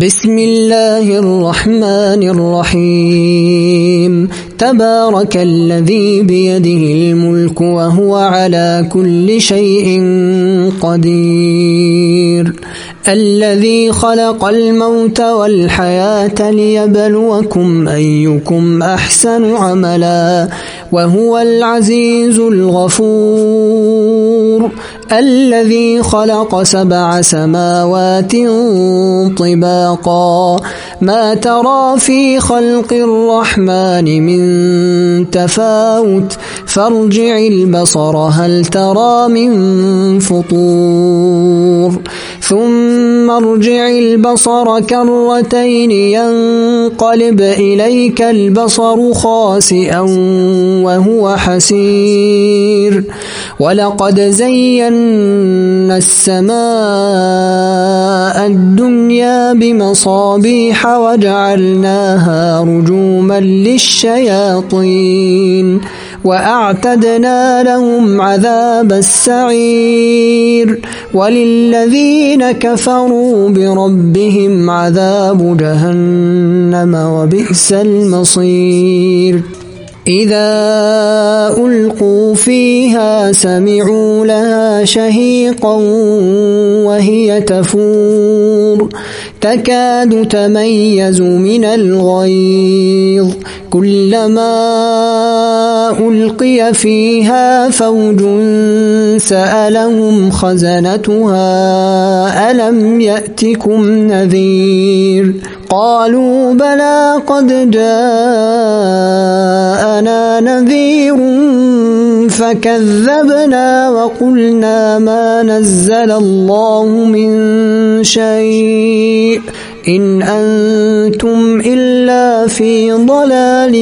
بسم الله الرحمن الرحيم تبارك الذي بيده الملك وهو على كل شيء قدير الذي خلق الموت والحياة ليبلوكم أيكم أحسن عملا وهو العزيز الغفور الذي خلق 7 سماوات طباقا ما ترى في خلق الرحمن من تفاوت فارجع البصر هل ترى من فطور ثم ارجع البصر كرتين ينقلب إليك البصر خاسئا وهو حسير ولقد زينا السماء الدنيا بمصابيح وجعلناها رجوما للشياطين وأعتدنا لهم عذاب السعير وللذين كفروا بربهم عذاب جهنم وبئس المصير إذا ألقوا فيها سمعوا لها شهيقا وهي تفور تكاد تميز من الغيظ كلما ألقي فيها فوج سألهم خزنتها ألم يأتكم نذير قالوا بلى قد جاءنا نذير فكذبنا وقلنا ما نزل الله من شيء إن أنتم إلا في ضلال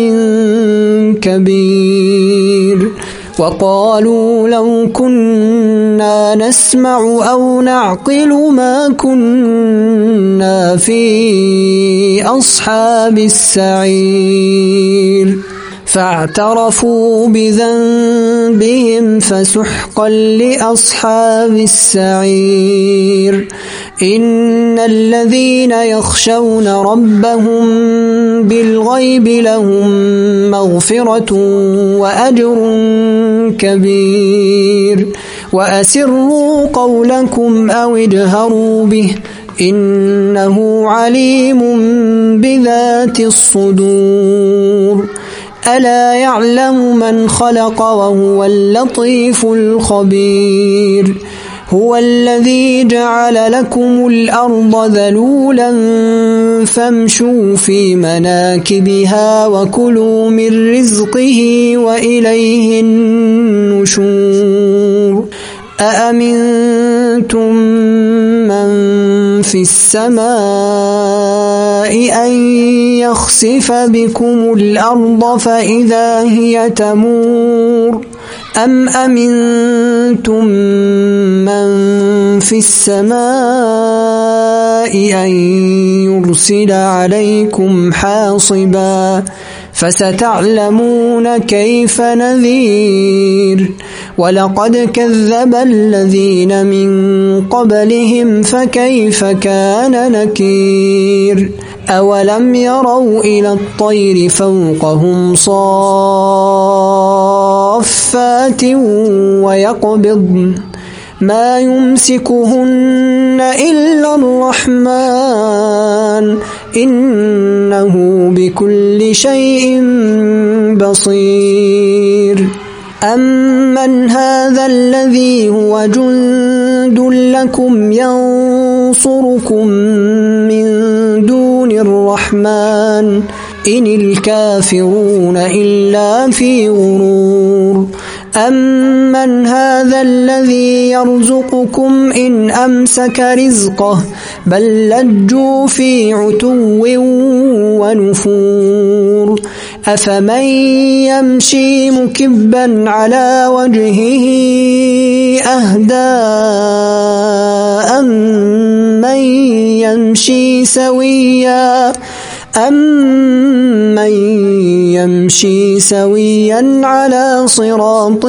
كبير وقالوا لو كنا نسمع أو نعقل ما كنا في أصحاب السعير فاعترفوا بذنبهم فسحقا لأصحاب السعير إن الذين يخشون ربهم بالغيب لهم مغفرة وأجر كبير وأسروا قولكم أو اجهروا به إنه عليم بذات الصدور ألا يعلم من خلق وهو اللطيف الخبير هو الذي جعل لكم الأرض ذلولا فامشوا في مناكبها وكلوا من رزقه وإليه النشور أأمنتم من في السماء أن يخسف بكم الأرض فإذا هي تمور أم أمنتم من في السماء أن يرسل عليكم حاصبا فستعلمون كيف نذير ولقد كذب الذين من قبلهم فكيف كان نكير أولم يروا إلى الطير فوقهم صافات ويقبضن ما يمسكهن إلا الرحمن إنه بكل شيء بصير أمن هذا الذي هو جند لكم ينصركم من دون الرحمن إن الكافرون إلا في غرور أمن هذا الذي يرزقكم إن أمسك رزقه بل لجوا في عتو ونفور أفمن يمشي مكبا على وجهه أهدى أمن يمشي سويا أمن يمشي سويا على صراط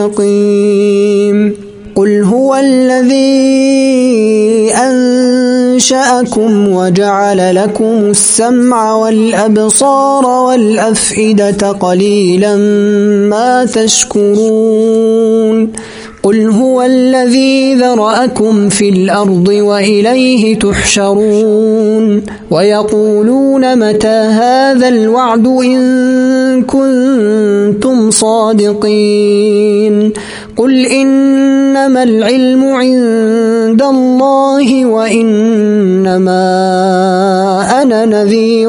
مستقيم قل هو الذي أنشأكم وجعل لكم السمع والأبصار والأفئدة قليلا ما تشكرون قل هو الذي ذرأكم في الأرض وإليه تحشرون ويقولون متى هذا الوعد إن كنتم صادقين قل إنما العلم عند الله وإنما أنا نذير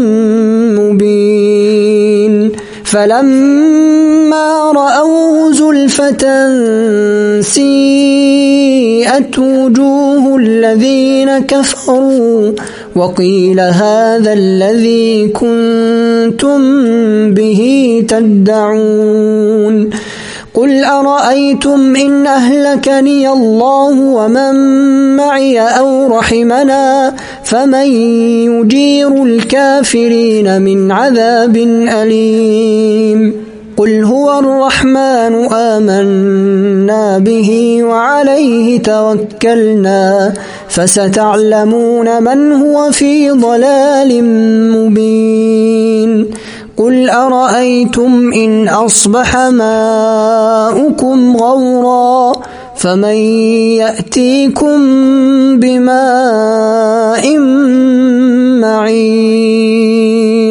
مبين فلما رأوه زلفة سيئت وجوه الذين كفروا وقيل هذا الذي كنتم به تدعون قل أرأيتم إن أهلكني الله ومن معي أو رحمنا فمن يجير الكافرين من عذاب أليم قل هو الرحمن آمنا به وعليه توكلنا فستعلمون من هو في ضلال مبين قل أرأيتم إن أصبح ماؤكم غورا فمن يأتيكم بماء معين